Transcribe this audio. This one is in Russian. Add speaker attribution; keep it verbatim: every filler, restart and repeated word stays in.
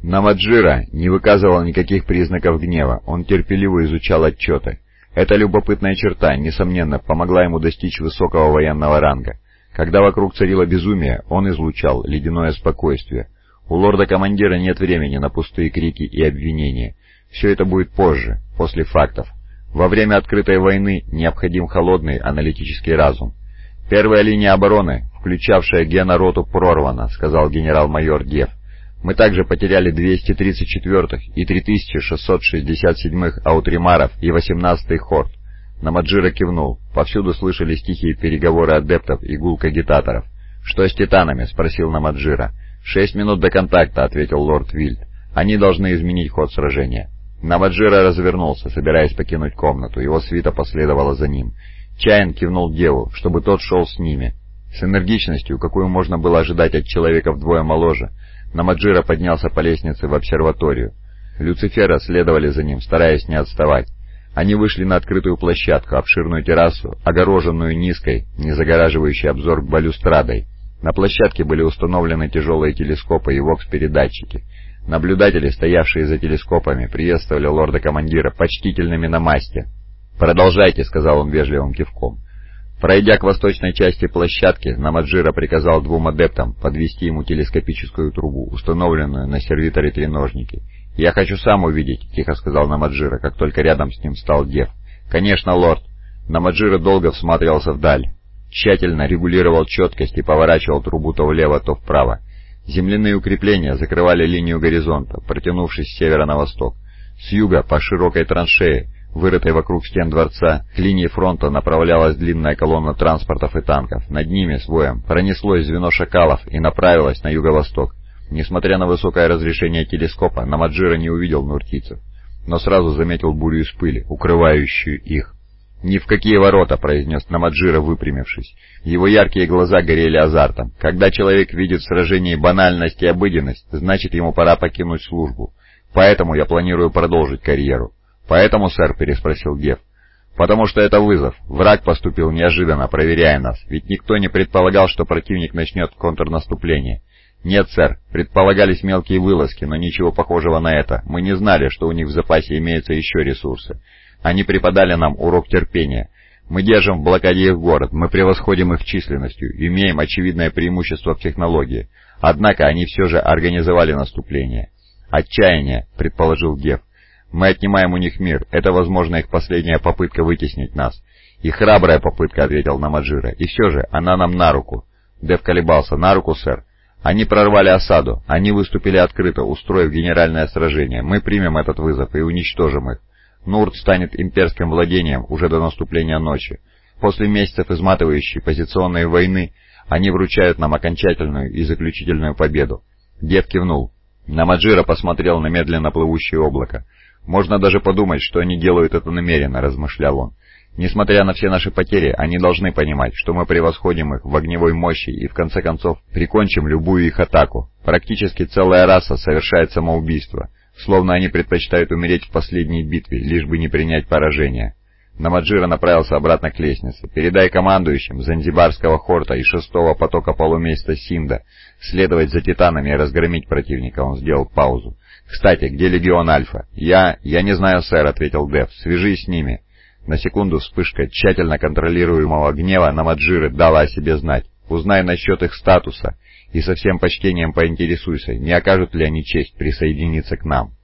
Speaker 1: Намаджира не выказывал никаких признаков гнева, он терпеливо изучал отчеты. Эта любопытная черта, несомненно, помогла ему достичь высокого военного ранга. Когда вокруг царило безумие, он излучал ледяное спокойствие. У лорда-командира нет времени на пустые крики и обвинения. Все это будет позже, после фактов. Во время открытой войны необходим холодный аналитический разум. «Первая линия обороны, включавшая генороту, прорвана», — сказал генерал-майор Дев. «Мы также потеряли двести тридцать четвёртых и три тысячи шестьсот шестьдесят седьмых аутримаров и восемнадцатый хорд». Намаджира кивнул. Повсюду слышались тихие переговоры адептов и гулк агитаторов. «Что с титанами?» — спросил Намаджира. «Шесть минут до контакта», — ответил лорд Вильд. «Они должны изменить ход сражения». Намаджира развернулся, собираясь покинуть комнату. Его свита последовала за ним. Чаян кивнул Деву, чтобы тот шел с ними. С энергичностью, какую можно было ожидать от человека вдвое моложе, Намаджира поднялся по лестнице в обсерваторию. Люцифера следовали за ним, стараясь не отставать. Они вышли на открытую площадку, обширную террасу, огороженную низкой, не загораживающей обзор балюстрадой. На площадке были установлены тяжелые телескопы и вокс-передатчики. Наблюдатели, стоявшие за телескопами, приветствовали лорда-командира почтительными намасте. «Продолжайте», — сказал он вежливым кивком. Пройдя к восточной части площадки, Намаджира приказал двум адептам подвести ему телескопическую трубу, установленную на сервиторе-треножнике. «Я хочу сам увидеть», — тихо сказал Намаджира, как только рядом с ним стал Дев. «Конечно, лорд». Намаджира долго всматривался вдаль, тщательно регулировал четкость и поворачивал трубу то влево, то вправо. Земляные укрепления закрывали линию горизонта, протянувшись с севера на восток. С юга, по широкой траншее, вырытой вокруг стен дворца, к линии фронта направлялась длинная колонна транспортов и танков. Над ними, с воем, пронеслось звено шакалов и направилось на юго-восток. Несмотря на высокое разрешение телескопа, Намаджира не увидел нуртийцев, но сразу заметил бурю из пыли, укрывающую их. «Ни в какие ворота», — произнес Намаджира, выпрямившись. Его яркие глаза горели азартом. Когда человек видит в сражении банальность и обыденность, значит, ему пора покинуть службу. Поэтому я планирую продолжить карьеру. «Поэтому, сэр?» — переспросил Дев. «Потому что это вызов. Враг поступил неожиданно, проверяя нас, ведь никто не предполагал, что противник начнет контрнаступление». «Нет, сэр, предполагались мелкие вылазки, но ничего похожего на это. Мы не знали, что у них в запасе имеются еще ресурсы. Они преподали нам урок терпения. Мы держим в блокаде их город, мы превосходим их численностью, имеем очевидное преимущество в технологии. Однако они все же организовали наступление». «Отчаяние», — предположил Дев. «Мы отнимаем у них мир. Это, возможно, их последняя попытка вытеснить нас». «И храбрая попытка», — ответил Намаджира. «И все же, она нам на руку». Дев колебался. «На руку, сэр». «Они прорвали осаду. Они выступили открыто, устроив генеральное сражение. Мы примем этот вызов и уничтожим их. Нурт станет имперским владением уже до наступления ночи. После месяцев изматывающей позиционной войны они вручают нам окончательную и заключительную победу». Дев кивнул. Намаджира посмотрел на медленно плывущее облако. «Можно даже подумать, что они делают это намеренно», — размышлял он. «Несмотря на все наши потери, они должны понимать, что мы превосходим их в огневой мощи и, в конце концов, прикончим любую их атаку. Практически целая раса совершает самоубийство, словно они предпочитают умереть в последней битве, лишь бы не принять поражение». Намаджира направился обратно к лестнице. «Передай командующим Занзибарского хорта и шестого потока полумесяца Синда следовать за титанами и разгромить противника». Он сделал паузу. «Кстати, где легион Альфа?» «Я... я не знаю, сэр», — ответил Дев. «Свяжись с ними». На секунду вспышка тщательно контролируемого гнева Намаджиры дала о себе знать. «Узнай насчет их статуса и со всем почтением поинтересуйся, не окажут ли они честь присоединиться к нам».